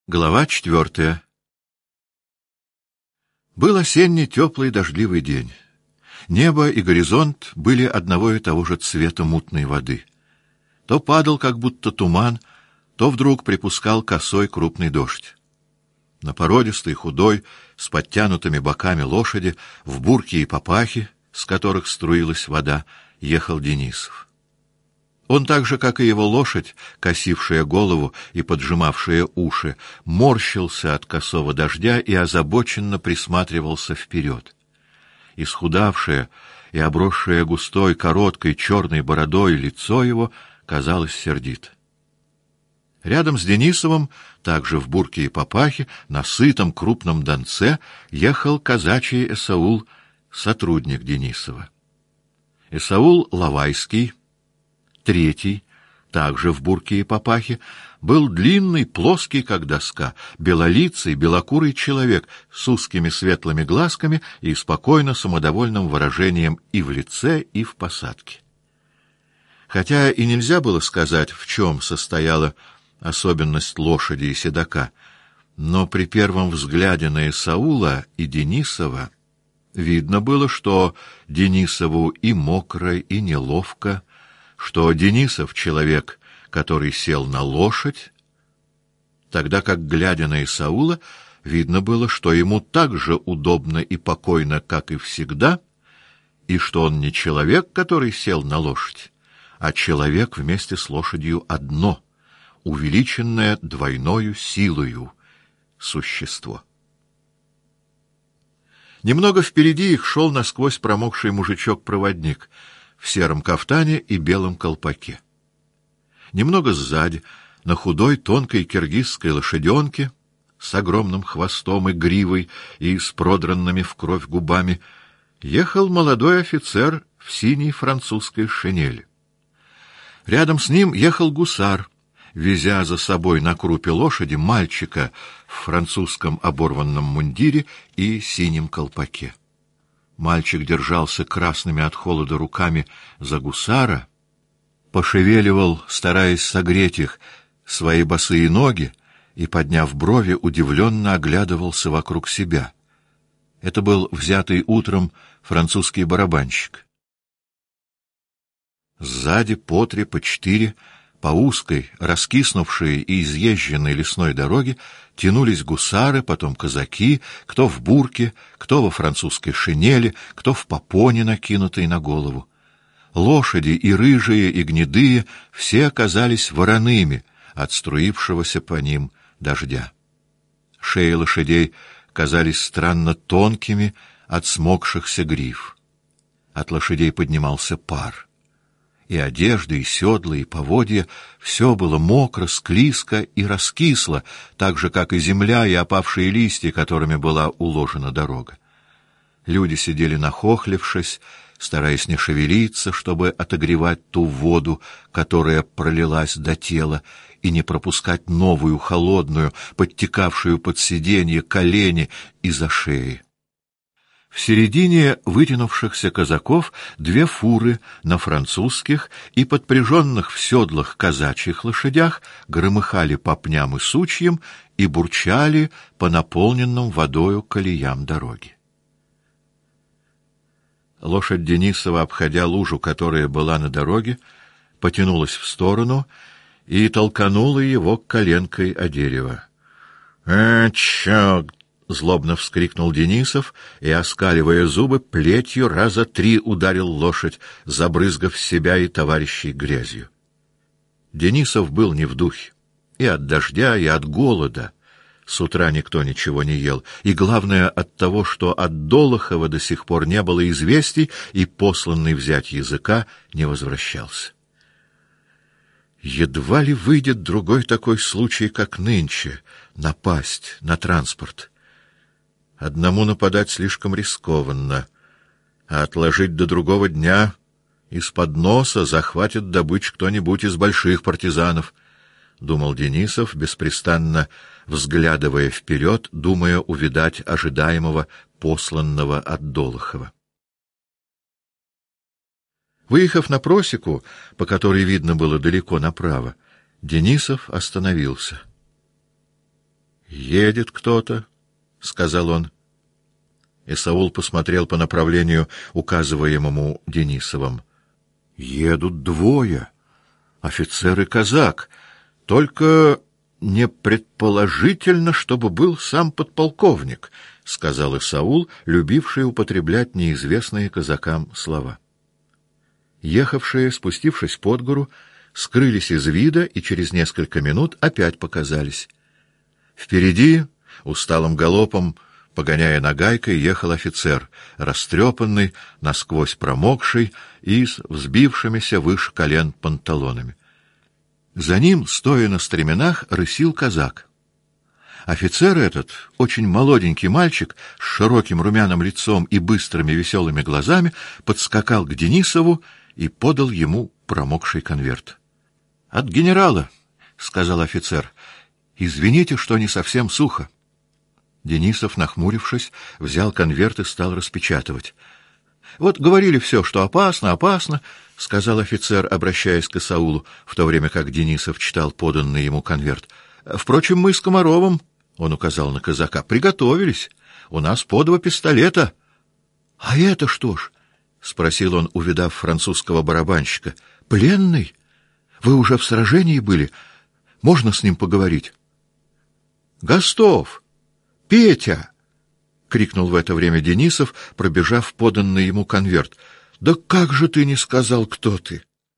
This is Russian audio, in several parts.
Глава 4. Был осенний теплый дождливый день. Небо и горизонт были одного и того же цвета мутной воды. То падал, как будто туман, то вдруг припускал косой крупный дождь. На породистой, худой, с подтянутыми боками лошади, в бурке и папахе, с которых струилась вода, ехал Денисов. Он так же, как и его лошадь, косившая голову и поджимавшая уши, морщился от косого дождя и озабоченно присматривался вперед. Исхудавшее и обросшее густой, короткой, черной бородой лицо его казалось сердито. Рядом с Денисовым, также в бурке и папахе, на сытом крупном донце, ехал казачий Эсаул, сотрудник Денисова. Эсаул Лавайский, третий, также в бурке и папахе, был длинный, плоский, как доска, белолицый, белокурый человек с узкими светлыми глазками и спокойно самодовольным выражением и в лице, и в посадке. Хотя и нельзя было сказать, в чем состояла особенность лошади и седока, но при первом взгляде на Эсаула и Денисова видно было, что Денисову и мокро, и неловко, что Денисов — человек, который сел на лошадь, тогда как, глядя на Эсаула, видно было, что ему так же удобно и покойно, как и всегда, и что он не человек, который сел на лошадь, а человек вместе с лошадью одно, увеличенное двойною силою существо. Немного впереди их шел насквозь промокший мужичок-проводник в сером кафтане и белом колпаке. Немного сзади, на худой тонкой киргизской лошаденке с огромным хвостом и гривой и с продранными в кровь губами, ехал молодой офицер в синей французской шинели. Рядом с ним ехал гусар, везя за собой на крупе лошади мальчика в французском оборванном мундире и синем колпаке. Мальчик держался красными от холода руками за гусара, пошевеливал, стараясь согреть их, свои босые ноги и, подняв брови, удивленно оглядывался вокруг себя. Это был взятый утром французский барабанщик. Сзади по три, по четыре, по узкой, раскиснувшей и изъезженной лесной дороге тянулись гусары, потом казаки, кто в бурке, кто во французской шинели, кто в попоне, накинутой на голову. Лошади, и рыжие, и гнедые, все оказались вороными от струившегося по ним дождя. Шеи лошадей казались странно тонкими от смокшихся гриф. От лошадей поднимался пар. И одежда, и седла, и поводья — все было мокро, склизко и раскисло, так же, как и земля и опавшие листья, которыми была уложена дорога. Люди сидели нахохлившись, стараясь не шевелиться, чтобы отогревать ту воду, которая пролилась до тела, и не пропускать новую, холодную, подтекавшую под сиденье, колени и за шеи. В середине вытянувшихся казаков две фуры на французских и подпряженных в седлах казачьих лошадях громыхали по пням и сучьям и бурчали по наполненным водою колеям дороги. Лошадь Денисова, обходя лужу, которая была на дороге, потянулась в сторону и толканула его коленкой о дерево. Черт! — злобно вскрикнул Денисов и, оскаливая зубы, плетью раза три ударил лошадь, забрызгав себя и товарищей грязью. Денисов был не в духе. И от дождя, и от голода. С утра никто ничего не ел. И главное от того, что от Долохова до сих пор не было известий, и посланный взять языка не возвращался. Едва ли выйдет другой такой случай, как нынче, напасть на транспорт. Одному нападать слишком рискованно, а отложить до другого дня из-под носа захватит добычу кто-нибудь из больших партизанов, — думал Денисов, беспрестанно взглядывая вперед, думая увидать ожидаемого посланного от Долохова. Выехав на просеку, по которой видно было далеко направо, Денисов остановился. Едет кто-то, — сказал он. И Саул посмотрел по направлению, указываемому Денисовым. Едут двое, офицер и казак, только не предположительно, чтобы был сам подполковник, — сказал Исаул, любивший употреблять неизвестные казакам слова. Ехавшие, спустившись под гору, скрылись из вида и через несколько минут опять показались. Впереди, усталым галопом, погоняя нагайкой, ехал офицер, растрепанный, насквозь промокший и с взбившимися выше колен панталонами. За ним, стоя на стременах, рысил казак. Офицер этот, очень молоденький мальчик, с широким румяным лицом и быстрыми веселыми глазами, подскакал к Денисову и подал ему промокший конверт. — От генерала, — сказал офицер. — Извините, что не совсем сухо. Денисов, нахмурившись, взял конверт и стал распечатывать. — Вот говорили все, что опасно, опасно, — сказал офицер, обращаясь к Исаулу, в то время как Денисов читал поданный ему конверт. — Впрочем, мы с Комаровым, — он указал на казака, — приготовились. У нас по 2 пистолета. — А это что ж? — спросил он, увидав французского барабанщика. — Пленный? Вы уже в сражении были? Можно с ним поговорить? — Гостов! Петя! — крикнул в это время Денисов, пробежав поданный ему конверт. — Да как же ты не сказал, кто ты?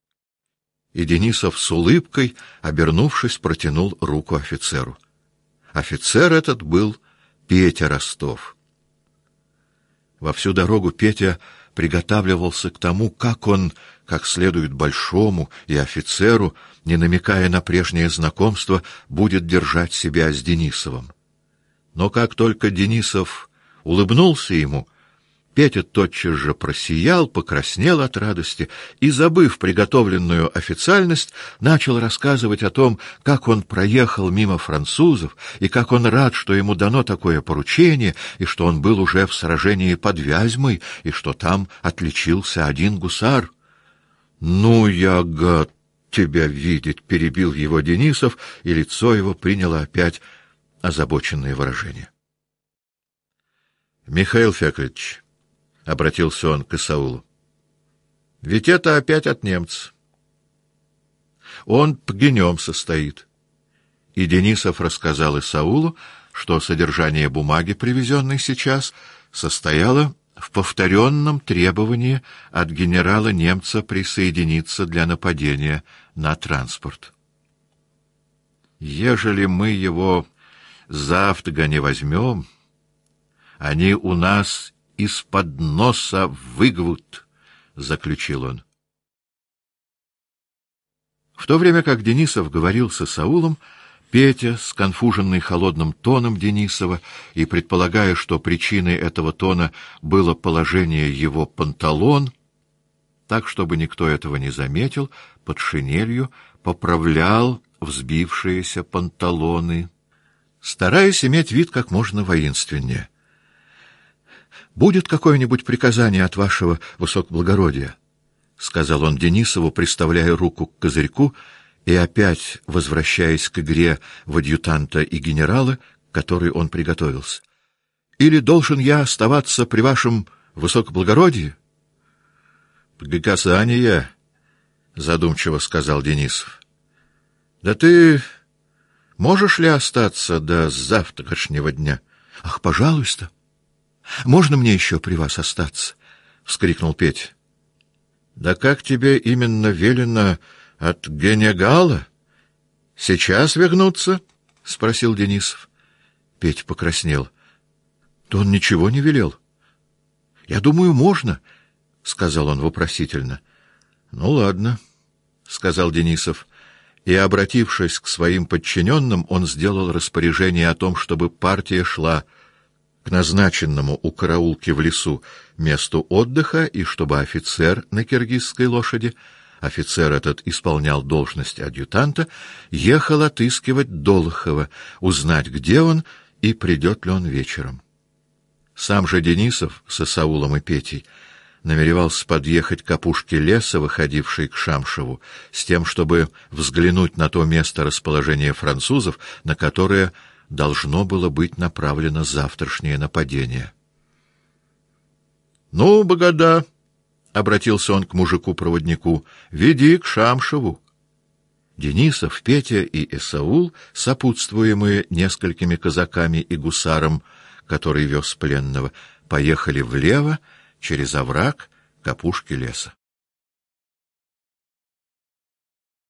И Денисов с улыбкой, обернувшись, протянул руку офицеру. Офицер этот был Петя Ростов. Во всю дорогу Петя приготавливался к тому, как он, как следует большому и офицеру, не намекая на прежнее знакомство, будет держать себя с Денисовым. Но как только Денисов улыбнулся ему, Петя тотчас же просиял, покраснел от радости и, забыв приготовленную официальность, начал рассказывать о том, как он проехал мимо французов, и как он рад, что ему дано такое поручение, и что он был уже в сражении под Вязьмой, и что там отличился один гусар. — Ну, я гад тебя видеть! — перебил его Денисов, и лицо его приняло опять озабоченное выражение. — Михаил Феклич, — обратился он к Исаулу, — ведь это опять от немца. Он погнем состоит. И Денисов рассказал Исаулу, что содержание бумаги, привезенной сейчас, состояло в повторенном требовании от генерала-немца присоединиться для нападения на транспорт. Ежели мы его завтра не возьмем, они у нас из-под носа выгвут, — заключил он. В то время как Денисов говорил с Исаулом, Петя, сконфуженный холодным тоном Денисова и предполагая, что причиной этого тона было положение его панталон, так, чтобы никто этого не заметил, под шинелью поправлял взбившиеся панталоны, стараясь иметь вид как можно воинственнее. — Будет какое-нибудь приказание от вашего высокоблагородия? — сказал он Денисову, приставляя руку к козырьку и опять возвращаясь к игре в адъютанта и генерала, к которой он приготовился. — Или должен я оставаться при вашем высокоблагородии? — Приказание, — задумчиво сказал Денисов. — Да ты можешь ли остаться до завтрашнего дня? — Ах, пожалуйста! Можно мне еще при вас остаться? — вскрикнул Петя. — Да как тебе именно велено от генегала? Сейчас вернуться? — спросил Денисов. Петя покраснел. — Да он ничего не велел. — Я думаю, можно, — сказал он вопросительно. — Ну, ладно, — сказал Денисов. И, обратившись к своим подчиненным, он сделал распоряжение о том, чтобы партия шла к назначенному у караулки в лесу месту отдыха, и чтобы офицер на киргизской лошади, офицер этот исполнял должность адъютанта, ехал отыскивать Долохова, узнать, где он и придет ли он вечером. Сам же Денисов с Исаулом и Петей намеревался подъехать к опушке леса, выходившей к Шамшеву, с тем, чтобы взглянуть на то место расположения французов, на которое должно было быть направлено завтрашнее нападение. — Ну, Богода, — обратился он к мужику-проводнику, — веди к Шамшеву. Денисов, Петя и Исаул, сопутствуемые несколькими казаками и гусаром, который вез пленного, поехали влево через овраг к опушке леса.